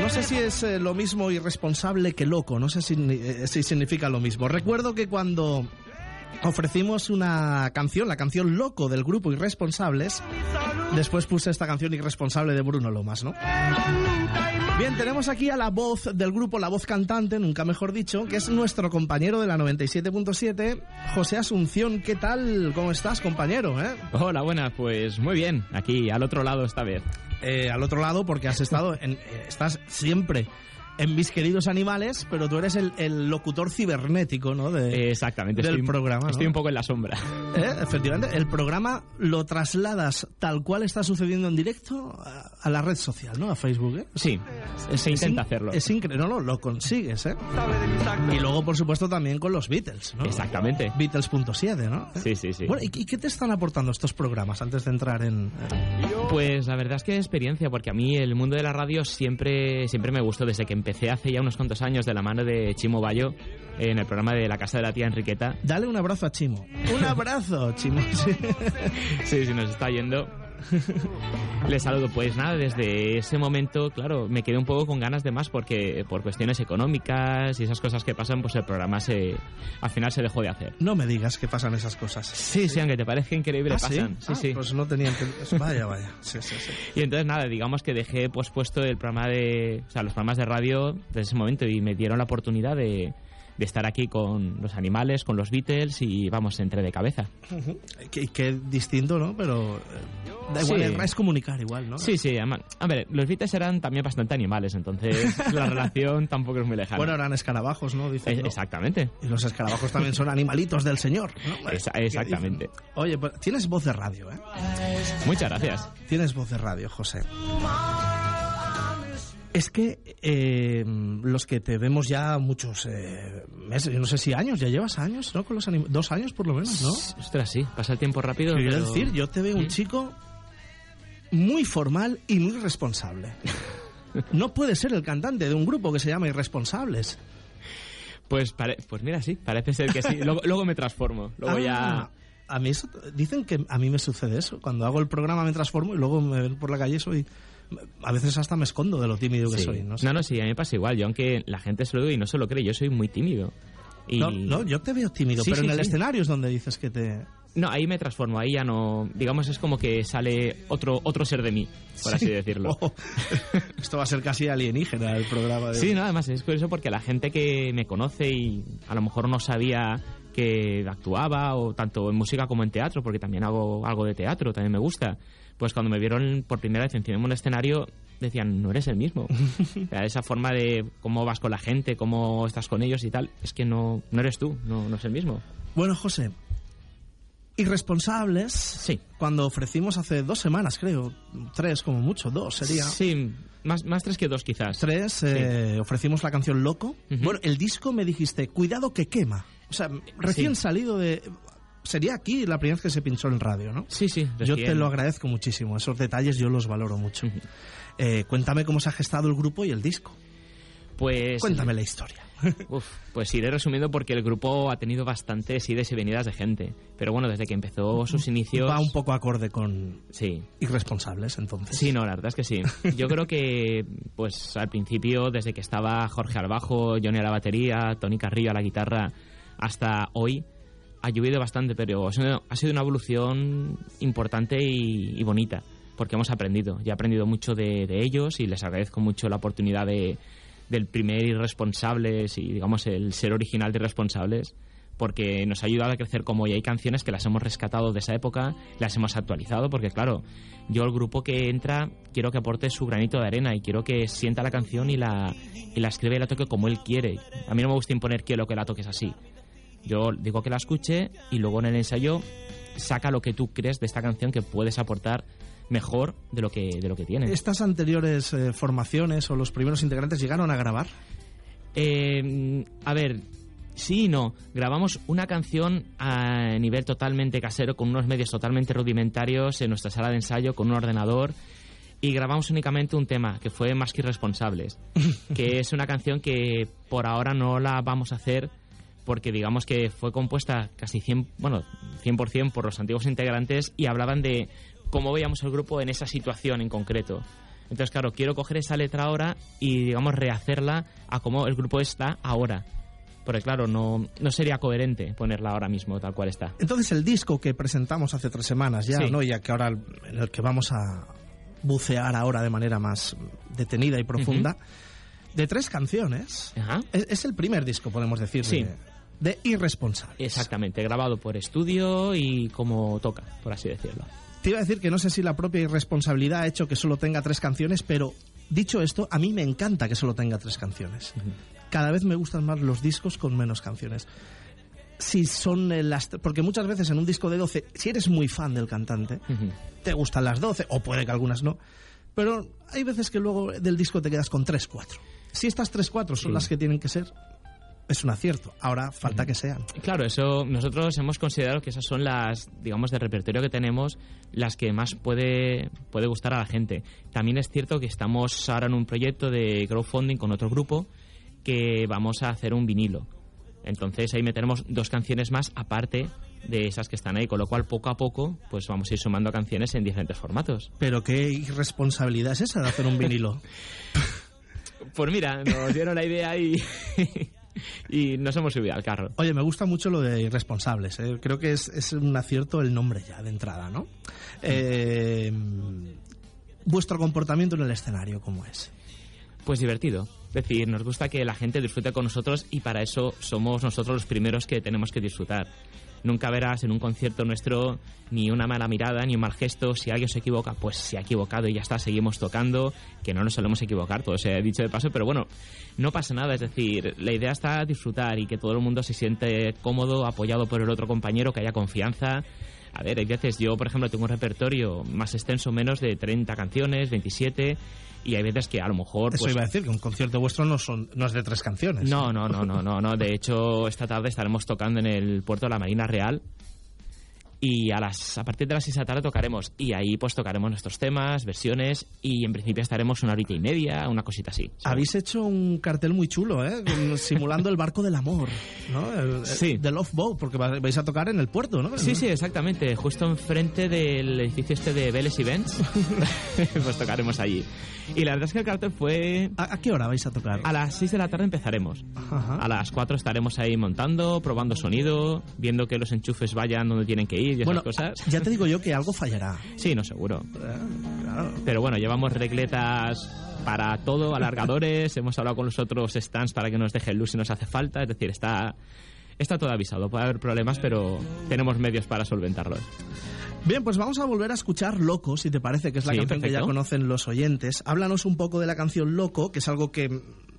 No sé si es lo mismo irresponsable que loco, no sé si significa lo mismo. Recuerdo que cuando ofrecimos una canción, la canción Loco del grupo Irresponsables, después puse esta canción Irresponsable de Bruno Lomas, ¿no? Bien, tenemos aquí a la voz del grupo, la voz cantante, nunca mejor dicho, que es nuestro compañero de la 97.7, José Asunción. ¿Qué tal? ¿Cómo estás, compañero? Hola, buenas, pues muy bien, aquí al otro lado esta vez. Al otro lado, porque has estado estás siempre en Mis Queridos Animales, pero tú eres el locutor cibernético, ¿no? Exactamente. Del programa, ¿no? Estoy un poco en la sombra. Efectivamente, el programa lo trasladas tal cual está sucediendo en directo a la red social, ¿no? A Facebook, ¿eh? Sí, se intenta hacerlo. Es increíble, no, lo consigues, ¿eh? Y luego, por supuesto, también con los Beatles, ¿no? Exactamente. Beatles.7, ¿no? Sí, sí, sí. Bueno, ¿y qué te están aportando estos programas antes de entrar en...? Pues la verdad es que experiencia, porque a mí el mundo de la radio siempre me gustó desde que empecé hace ya unos cuantos años de la mano de Chimo Bayo en el programa de La Casa de la Tía Enriqueta. Dale un abrazo a Chimo. ¡Un abrazo, Chimo! Sí, sí, nos está yendo. Le saludo. Pues nada, desde ese momento, claro, me quedé un poco con ganas de más porque por cuestiones económicas y esas cosas que pasan, pues el programa al final se dejó de hacer. No me digas que pasan esas cosas. Sí, aunque te parezca increíble, pasan. ¿Sí? Sí. Pues no tenía... Vaya. Sí. Y entonces nada, digamos que dejé pospuesto el programa los programas de radio desde ese momento y me dieron la oportunidad de estar aquí con los animales, con los Beatles y vamos, entré de cabeza. Qué distinto, ¿no? Pero da igual, sí. Es comunicar igual, ¿no? Sí. A ver, los Beatles eran también bastante animales, entonces la relación tampoco es muy lejana. Bueno, eran escarabajos, ¿no? Dicen, ¿no? Exactamente. Y los escarabajos también son animalitos del señor, ¿no? Exactamente. Oye, pues tienes voz de radio, ¿eh? Muchas gracias. Tienes voz de radio, José. Es que los que te vemos ya muchos meses, yo no sé si años, ya llevas años, ¿no? Con los 2 años por lo menos, ¿no? Ostras, sí, pasa el tiempo rápido. Quiero decir, yo te veo un chico muy formal y muy responsable. No puede ser el cantante de un grupo que se llama Irresponsables. Pues mira, sí, parece ser que sí. Luego me transformo, ya... A mí dicen que a mí me sucede eso. Cuando hago el programa me transformo y luego me ven por la calle soy... A veces hasta me escondo de lo tímido que soy. No, sí, a mí me pasa igual. Yo, aunque la gente se lo diga y no se lo cree, yo soy muy tímido. Y... No, yo te veo tímido, pero en el escenario es donde dices que te... No, ahí me transformo, ahí ya no... Digamos, es como que sale otro ser de mí, por así decirlo. Oh, esto va a ser casi alienígena el programa. Sí, no, además es curioso porque la gente que me conoce y a lo mejor no sabía que actuaba, o tanto en música como en teatro, porque también hago algo de teatro, también me gusta, pues cuando me vieron por primera vez encima de un escenario decían, no eres el mismo. O sea, esa forma de cómo vas con la gente, cómo estás con ellos y tal, es que no eres tú, no es el mismo. Bueno, José, Irresponsables, sí. Cuando ofrecimos hace 2 semanas, creo, 3 como mucho, 2 sería. Sí, más 3 que 2 quizás. 3, sí. Ofrecimos la canción Loco. Bueno, el disco me dijiste, cuidado que quema. O sea, recién salido de... Sería aquí la primera vez que se pinchó en radio, ¿no? Sí. Yo te lo agradezco muchísimo, esos detalles yo los valoro mucho. Cuéntame cómo se ha gestado el grupo y el disco. Pues... Cuéntame la historia. Pues iré resumiendo porque el grupo ha tenido bastantes idas y venidas de gente. Pero bueno, desde que empezó sus inicios... Va un poco acorde con sí. Irresponsables, entonces. Sí, no, la verdad es que sí. Yo creo que, pues al principio, desde que estaba Jorge al bajo, Johnny a la batería, Tony Carrillo a la guitarra, hasta hoy, ha llovido bastante, pero ha sido una evolución importante y bonita, porque hemos aprendido. Ya he aprendido mucho de ellos y les agradezco mucho la oportunidad del primer Irresponsables y, digamos, el ser original de Irresponsables, porque nos ha ayudado a crecer como hoy. Hay canciones que las hemos rescatado de esa época, las hemos actualizado, porque claro, yo el grupo que entra quiero que aporte su granito de arena y quiero que sienta la canción y la escriba y la toque como él quiere. A mí no me gusta imponer quiero que la toques así. Yo digo que la escuche y luego en el ensayo saca lo que tú crees de esta canción que puedes aportar mejor de lo que tiene. ¿Estas anteriores formaciones o los primeros integrantes llegaron a grabar? A ver, sí y no. Grabamos una canción a nivel totalmente casero, con unos medios totalmente rudimentarios en nuestra sala de ensayo, con un ordenador, y grabamos únicamente un tema, que fue Más que Irresponsables, que es una canción que por ahora no la vamos a hacer porque digamos que fue compuesta casi 100% por los antiguos integrantes y hablaban de cómo veíamos el grupo en esa situación en concreto. Entonces, claro, quiero coger esa letra ahora y, digamos, rehacerla a como el grupo está ahora. Porque, claro, no sería coherente ponerla ahora mismo tal cual está. Entonces, el disco que presentamos hace 3 semanas ya, Sí. ¿no? Ya que ahora, en el que vamos a bucear ahora de manera más detenida y profunda, de 3 canciones, Ajá. es el primer disco, podemos decir, Sí. de Irresponsables. Exactamente, grabado por estudio y como toca, por así decirlo. Te iba a decir que no sé si la propia irresponsabilidad ha hecho que solo tenga 3 canciones, pero dicho esto, a mí me encanta que solo tenga 3 canciones. Cada vez me gustan más los discos con menos canciones. Si son porque muchas veces en un disco de 12, si eres muy fan del cantante, te gustan las 12, o puede que algunas no, pero hay veces que luego del disco te quedas con 3, 4. Si estas 3, 4 son las que tienen que ser, es un acierto. Ahora falta que sean. Claro, eso nosotros hemos considerado que esas son las, digamos, del repertorio que tenemos, las que más puede gustar a la gente. También es cierto que estamos ahora en un proyecto de crowdfunding con otro grupo que vamos a hacer un vinilo. Entonces ahí meteremos 2 canciones más aparte de esas que están ahí, con lo cual poco a poco pues vamos a ir sumando canciones en diferentes formatos. Pero qué irresponsabilidad es esa de hacer un vinilo. Pues mira, nos dieron la idea y y nos hemos subido al carro. Oye, me gusta mucho lo de Irresponsables, ¿eh? Creo que es un acierto el nombre ya de entrada, ¿no? Vuestro comportamiento en el escenario, ¿cómo es? Pues divertido. Es decir, nos gusta que la gente disfrute con nosotros y para eso somos nosotros los primeros que tenemos que disfrutar. Nunca verás en un concierto nuestro ni una mala mirada, ni un mal gesto. Si alguien se equivoca, pues se ha equivocado y ya está, seguimos tocando, que no nos solemos equivocar, todo se ha dicho de paso, pero bueno, no pasa nada. Es decir, la idea está disfrutar y que todo el mundo se siente cómodo, apoyado por el otro compañero, que haya confianza. A ver, hay veces, yo por ejemplo tengo un repertorio más extenso, menos de 30 canciones, 27, y hay veces que a lo mejor... Eso pues, iba a decir, que un concierto vuestro no es de 3 canciones. No. De hecho, esta tarde estaremos tocando en el puerto de la Marina Real y a partir de las 6 de la tarde tocaremos. Y ahí pues tocaremos nuestros temas, versiones y en principio estaremos 1 horita y media, una cosita así. ¿sabes? Habéis hecho un cartel muy chulo, ¿eh? Simulando el barco del amor, ¿no? Sí. The Love Boat, porque vais a tocar en el puerto, ¿no? Sí, exactamente. Justo enfrente del edificio este de Vélez Events, pues tocaremos allí. Y la verdad es que el cartel fue... ¿A qué hora vais a tocar? A las 6 de la tarde empezaremos. Ajá. A las 4 estaremos ahí montando, probando sonido, viendo que los enchufes vayan donde tienen que ir y esas cosas. Ya te digo yo que algo fallará. Sí, no, seguro. Claro. Pero bueno, llevamos regletas para todo, alargadores, hemos hablado con los otros stands para que nos dejen luz si nos hace falta, es decir, está todo avisado. Puede haber problemas, pero tenemos medios para solventarlos. Bien, pues vamos a volver a escuchar Loco, si te parece, que es la canción que ya conocen los oyentes. Háblanos un poco de la canción Loco, que es algo que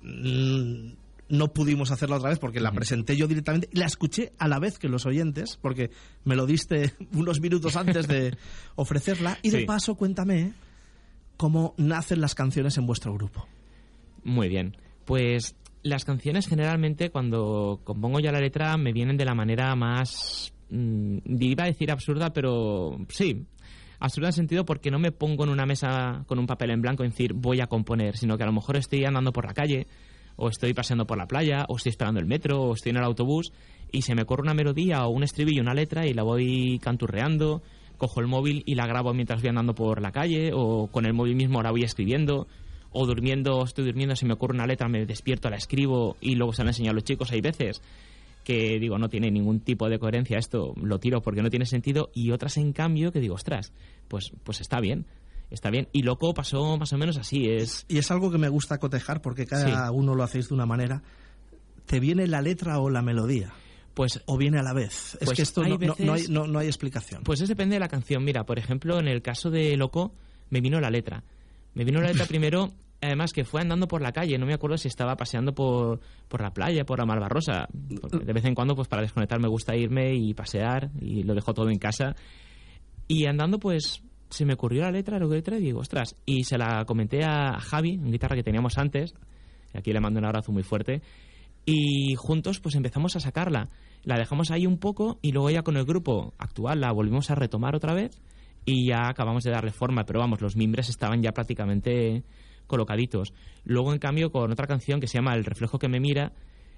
no pudimos hacerla otra vez porque la presenté yo directamente. La escuché a la vez que los oyentes, porque me lo diste unos minutos antes de ofrecerla. Y de paso, cuéntame cómo nacen las canciones en vuestro grupo. Muy bien. Pues las canciones generalmente, cuando compongo ya la letra, me vienen de la manera más... iba a decir absurda, pero sí, absurda en sentido porque no me pongo en una mesa con un papel en blanco y decir voy a componer, sino que a lo mejor estoy andando por la calle, o estoy paseando por la playa, o estoy esperando el metro, o estoy en el autobús y se me corre una melodía o un estribillo, una letra y la voy canturreando, cojo el móvil y la grabo mientras voy andando por la calle, o con el móvil mismo la voy escribiendo, o estoy durmiendo, se me ocurre una letra, me despierto, la escribo y luego se la enseño a los chicos. Hay veces que digo, no tiene ningún tipo de coherencia esto, lo tiro porque no tiene sentido, y otras en cambio que digo, ostras, pues está bien. Y Loco pasó más o menos así. Y es algo que me gusta cotejar porque cada uno lo hacéis de una manera. ¿Te viene la letra o la melodía? Pues, ¿o viene a la vez? Es que esto no hay explicación. Pues eso depende de la canción. Mira, por ejemplo, en el caso de Loco me vino la letra. Me vino la letra primero, además que fue andando por la calle, no me acuerdo si estaba paseando por la playa, por la Malvarrosa. De vez en cuando, pues para desconectar me gusta irme y pasear, y lo dejo todo en casa. Y andando, pues se me ocurrió la letra y digo, ostras, y se la comenté a Javi, una guitarra que teníamos antes, y aquí le mando un abrazo muy fuerte, y juntos pues empezamos a sacarla. La dejamos ahí un poco y luego ya con el grupo actual la volvimos a retomar otra vez y ya acabamos de darle forma, pero vamos, los mimbres estaban ya prácticamente colocaditos. Luego, en cambio, con otra canción que se llama El reflejo que me mira,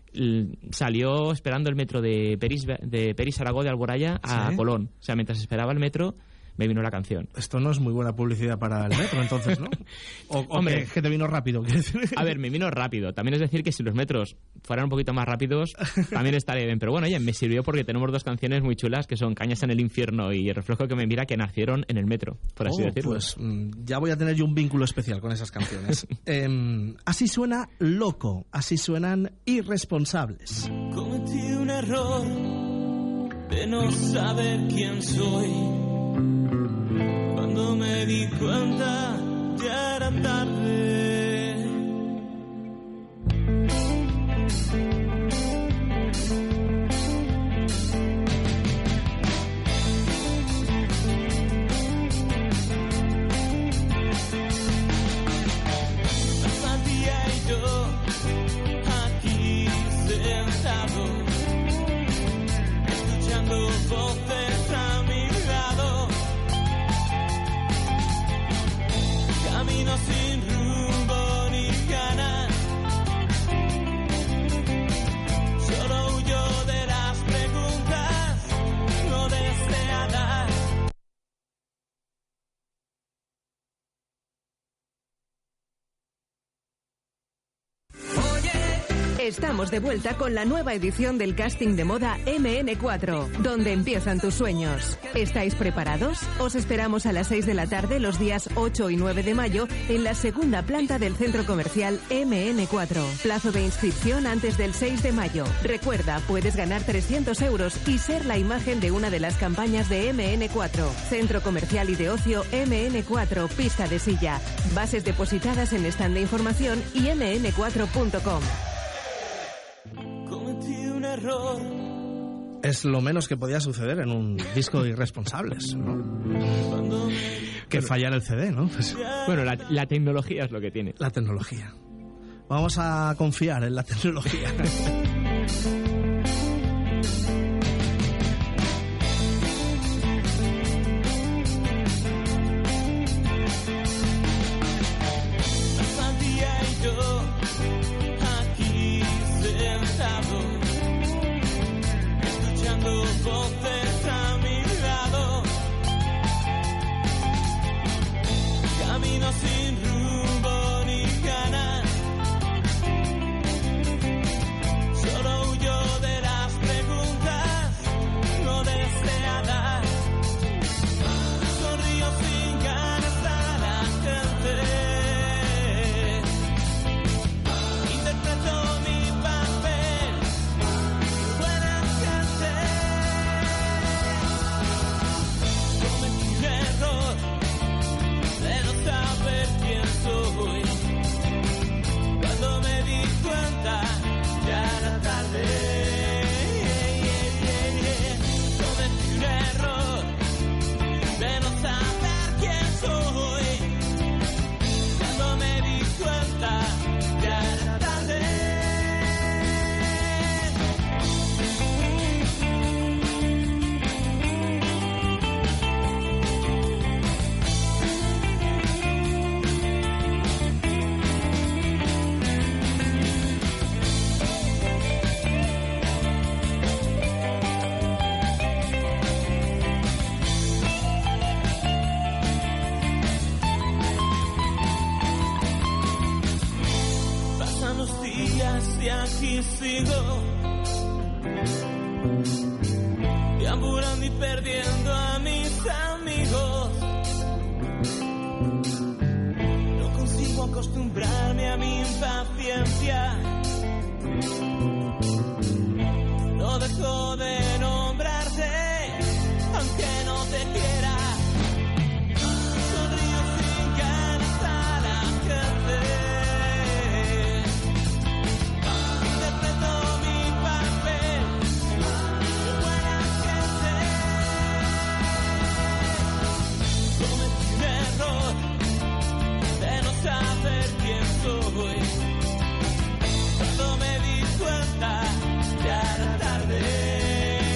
salió esperando el metro de Peris Aragó de Alboraya a Colón. O sea, mientras esperaba el metro, me vino la canción. Esto no es muy buena publicidad para el metro, entonces, ¿no? Hombre, que te vino rápido. A ver, me vino rápido. También es decir que si los metros fueran un poquito más rápidos, también estaría bien. Pero bueno, oye, me sirvió porque tenemos dos canciones muy chulas que son Cañas en el infierno y El reflejo que me mira, que nacieron en el metro, por así decirlo. Pues ya voy a tener yo un vínculo especial con esas canciones. Así suena Loco, así suenan Irresponsables. Cometí un error de no saber quién soy. Cuando me di cuenta ya era tarde. Pasadía y yo aquí sentado, escuchando voces a mi lado. Camino sin rumbo ni ganas, solo huyo de las preguntas no deseadas. Estamos de vuelta con la nueva edición del casting de moda MN4, donde empiezan tus sueños. ¿Estáis preparados? Os esperamos a las 6 de la tarde los días 8 y 9 de mayo en la segunda planta del centro comercial MN4. Plazo de inscripción antes del 6 de mayo. Recuerda, puedes ganar 300 euros y ser la imagen de una de las campañas de MN4. Centro comercial y de ocio MN4, pista de silla. Bases depositadas en stand de información y mn4.com. Cometí un error. Es lo menos que podía suceder en un disco de Irresponsables, ¿no? Que fallara el CD, ¿no? Pues, bueno, la tecnología es lo que tiene. La tecnología. Vamos a confiar en la tecnología. Pasadía y yo aquí sentado, escuchando voces a mi lado. Camino sin rumbo ni ganas, solo huyo de las preguntas no deseadas. Sonrío sin ganas a la gente. Interpreto mi papel, buena gente. Cometí un error de no saber quién soy. Cuando me di cuenta ya era tarde. Cometí un error de no saber quién soy. Cuando me di cuenta ya era tarde. Pasan los días y aquí sigo, deambulando y perdiendo a mis amigos. No consigo acostumbrarme a mi impaciencia. No dejo de nombrarte, aunque no te quiera. Sonrío sin ganas a la gente. Interpreto mi papel de buena gente. Cometí un error de no saber quién soy. Cuando me di cuenta ya era tarde.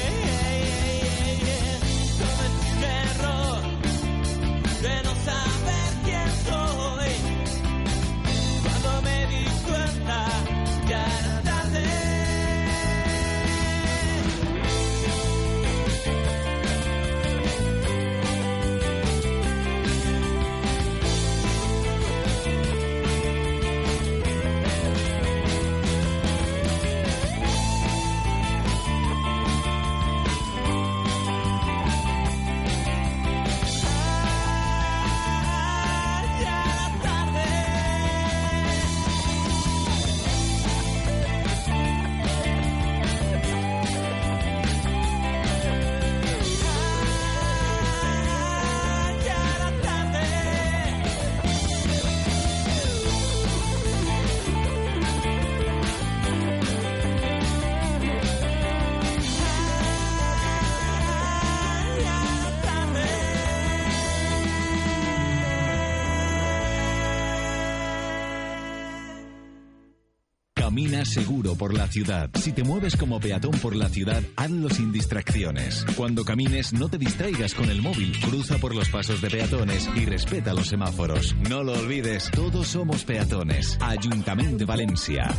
Camina seguro por la ciudad. Si te mueves como peatón por la ciudad, hazlo sin distracciones. Cuando camines, no te distraigas con el móvil. Cruza por los pasos de peatones y respeta los semáforos. No lo olvides, todos somos peatones. Ayuntamiento de Valencia.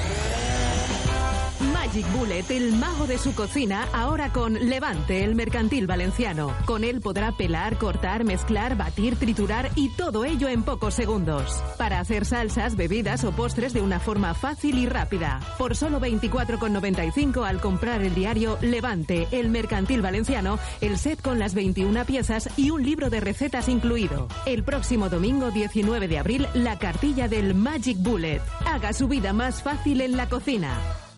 Magic Bullet, el mago de su cocina, ahora con Levante, el mercantil valenciano. Con él podrá pelar, cortar, mezclar, batir, triturar y todo ello en pocos segundos. Para hacer salsas, bebidas o postres de una forma fácil y rápida. Por solo 24,95 al comprar el diario Levante, el mercantil valenciano, el set con las 21 piezas y un libro de recetas incluido. El próximo domingo 19 de abril, la cartilla del Magic Bullet. Haga su vida más fácil en la cocina.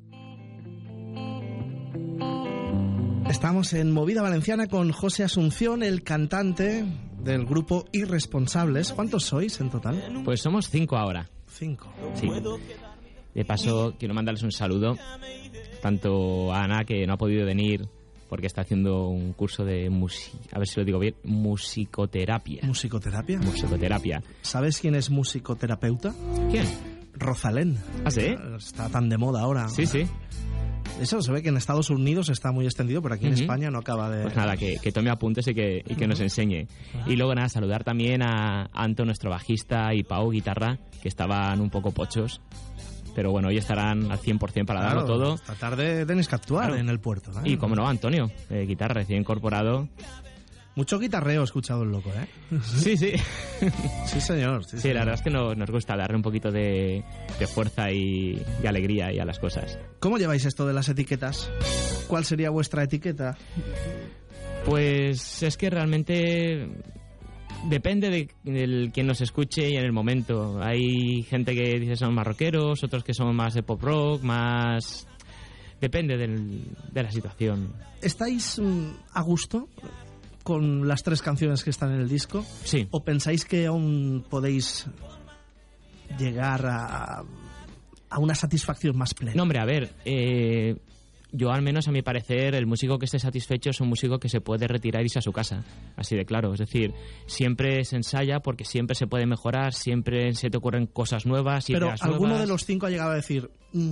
Estamos en Movida Valenciana con José Asunción, el cantante del grupo Irresponsables. ¿Cuántos sois en total? Pues somos 5 ahora. 5. Sí. De paso, quiero mandarles un saludo tanto a Ana, que no ha podido venir porque está haciendo un curso de a ver si lo digo bien, musicoterapia. ¿Musicoterapia? Musicoterapia. ¿Sabes quién es musicoterapeuta? ¿Quién? Rosalén. ¿Ah, sí? Está tan de moda ahora. Sí, sí. Eso se ve que en Estados Unidos está muy extendido, pero aquí en España no acaba de... Pues nada, que tome apuntes y que nos enseñe. Y luego nada, saludar también a Anto, nuestro bajista, y Pau, guitarra, que estaban un poco pochos. Pero bueno, hoy estarán al 100% para darlo todo. Esta tarde tenéis que actuar en el puerto, ¿eh? Y como no, Antonio, guitarra recién incorporado. Mucho guitarreo he escuchado el loco, ¿eh? Sí, sí. Sí, señor. Sí, la verdad es que nos gusta darle un poquito de fuerza y alegría y a las cosas. ¿Cómo lleváis esto de las etiquetas? ¿Cuál sería vuestra etiqueta? Pues es que realmente depende de quien nos escuche y en el momento. Hay gente que dice son más rockeros, otros que son más de pop rock, más... Depende de la situación. ¿Estáis a gusto con las 3 canciones que están en el disco? Sí. ¿O pensáis que aún podéis llegar a una satisfacción más plena? No, hombre, a ver, yo al menos a mi parecer el músico que esté satisfecho es un músico que se puede retirar y irse a su casa, así de claro. Es decir, siempre se ensaya porque siempre se puede mejorar, siempre se te ocurren cosas nuevas. Pero ideas alguno nuevas. de los 5 ha llegado a decir,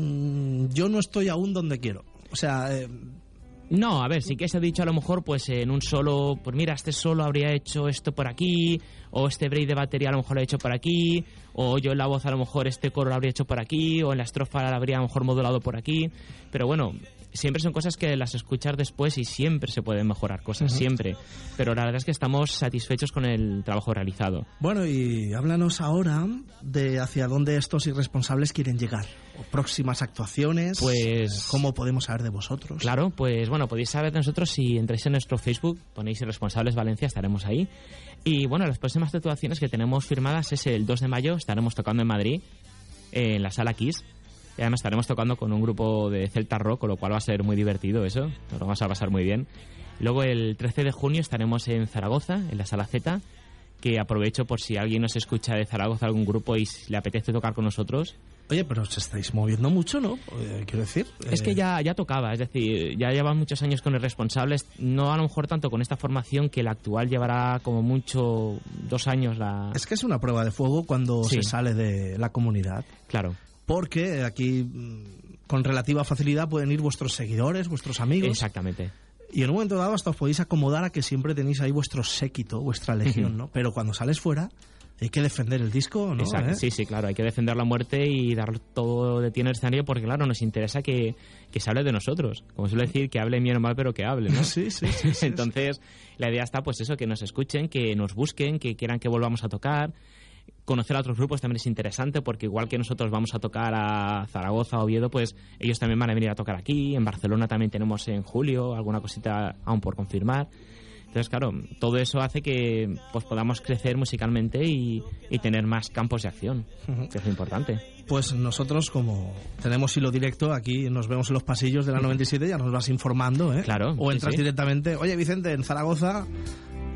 yo no estoy aún donde quiero. O sea... No, a ver, sí que se ha dicho a lo mejor pues en un solo, pues mira, este solo habría hecho esto por aquí, o este break de batería a lo mejor lo he hecho por aquí, o yo en la voz a lo mejor este coro lo habría hecho por aquí, o en la estrofa lo habría a lo mejor modulado por aquí, pero bueno, siempre son cosas que las escuchas después y siempre se pueden mejorar cosas, siempre, pero la verdad es que estamos satisfechos con el trabajo realizado. Bueno, y háblanos ahora de hacia dónde estos irresponsables quieren llegar, o próximas actuaciones, pues cómo podemos saber de vosotros. Claro, pues bueno, podéis saber de nosotros si entráis en nuestro Facebook, ponéis Irresponsables Valencia, estaremos ahí. Y bueno, las próximas actuaciones que tenemos firmadas es el 2 de mayo, estaremos tocando en Madrid, en la Sala Kiss. Y además estaremos tocando con un grupo de Celta Rock, con lo cual va a ser muy divertido eso, nos lo vamos a pasar muy bien. Luego el 13 de junio estaremos en Zaragoza, en la Sala Z, que aprovecho por si alguien nos escucha de Zaragoza, algún grupo, y le apetece tocar con nosotros. Oye, pero os estáis moviendo mucho, ¿no? Quiero decir... Es que ya tocaba, es decir, ya llevan muchos años con Irresponsables, no a lo mejor tanto con esta formación, que la actual llevará como mucho 2 años. Es que es una prueba de fuego cuando se sale de la comunidad. Claro. Porque aquí con relativa facilidad pueden ir vuestros seguidores, vuestros amigos. Exactamente. Y en un momento dado hasta os podéis acomodar a que siempre tenéis ahí vuestro séquito, vuestra legión, ¿no? Pero cuando sales fuera hay que defender el disco, ¿no? Exacto. Sí, sí, claro, hay que defender la muerte y dar todo de ti en el escenario porque, claro, nos interesa que se hable de nosotros. Como suelo decir, que hable bien o mal, pero que hable, ¿no? Sí. Entonces, la idea está, pues eso, que nos escuchen, que nos busquen, que quieran que volvamos a tocar. Conocer a otros grupos también es interesante porque igual que nosotros vamos a tocar a Zaragoza o Oviedo, pues ellos también van a venir a tocar aquí. En Barcelona también tenemos en julio alguna cosita aún por confirmar. Entonces, claro, todo eso hace que pues podamos crecer musicalmente y tener más campos de acción, que es lo importante. Pues nosotros, como tenemos hilo directo, aquí nos vemos en los pasillos de la 97, ya nos vas informando, ¿eh? Claro. O entras directamente, oye Vicente, en Zaragoza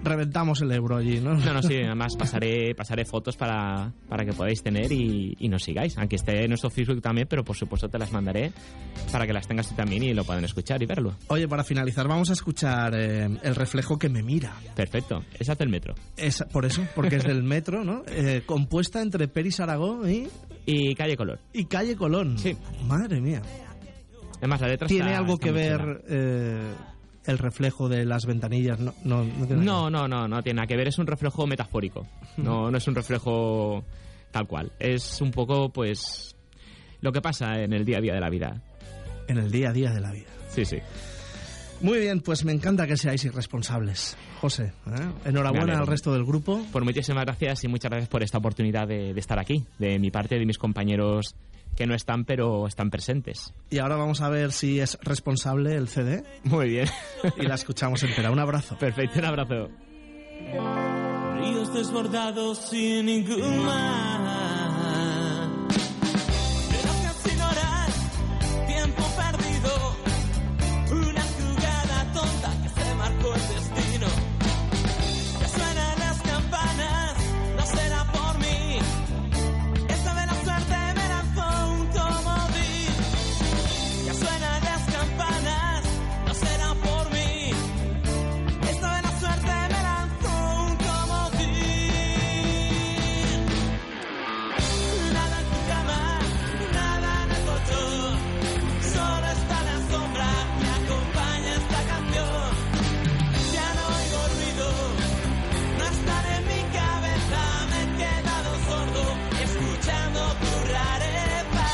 reventamos el Ebro allí, ¿no? No, sí, además pasaré fotos para que podáis tener y nos sigáis, aunque esté en nuestro Facebook también, pero por supuesto te las mandaré para que las tengas tú también y lo puedan escuchar y verlo. Oye, para finalizar vamos a escuchar El reflejo que me mira. Perfecto, esa es del Metro. Por eso, porque es del Metro, ¿no? Compuesta entre Peris Aragón y Calle Colón. Y Calle Colón. Sí. Madre mía. Además, la letra ¿Tiene está, algo está que muy ver el reflejo de las ventanillas? No tiene nada. No tiene nada que ver, es un reflejo metafórico. No es un reflejo tal cual. Es un poco, pues, lo que pasa en el día a día de la vida. En el día a día de la vida. Sí. Muy bien, pues me encanta que seáis irresponsables. José, enhorabuena al resto del grupo. Pues muchísimas gracias y muchas gracias por esta oportunidad de estar aquí. De mi parte, de mis compañeros que no están, pero están presentes. Y ahora vamos a ver si es responsable el CD. Muy bien. Y la escuchamos entera. Un abrazo. Perfecto, un abrazo. Ríos desbordados sin ningún mar. Gracias sin orar, tiempo perdido. Una jugada tonta que se marcó el destino. Ya suenan las campanas, no será por mí. Esta vez la suerte me lanzó un comodín. Ya suenan las campanas, no será por mí. Esta vez la suerte me lanzó un comodín. Nada en tu cama, nada en el colchón. Solo está la sombra que acompaña esta canción. Ya no oigo ruido, no están en mi cabeza. Me he quedado sordo escuchando tu rareza.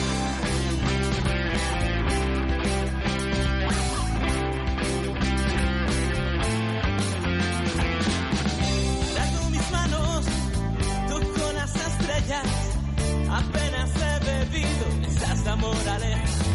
Largo mis manos, toco las estrellas. Apenas he bebido, esa es la moraleja.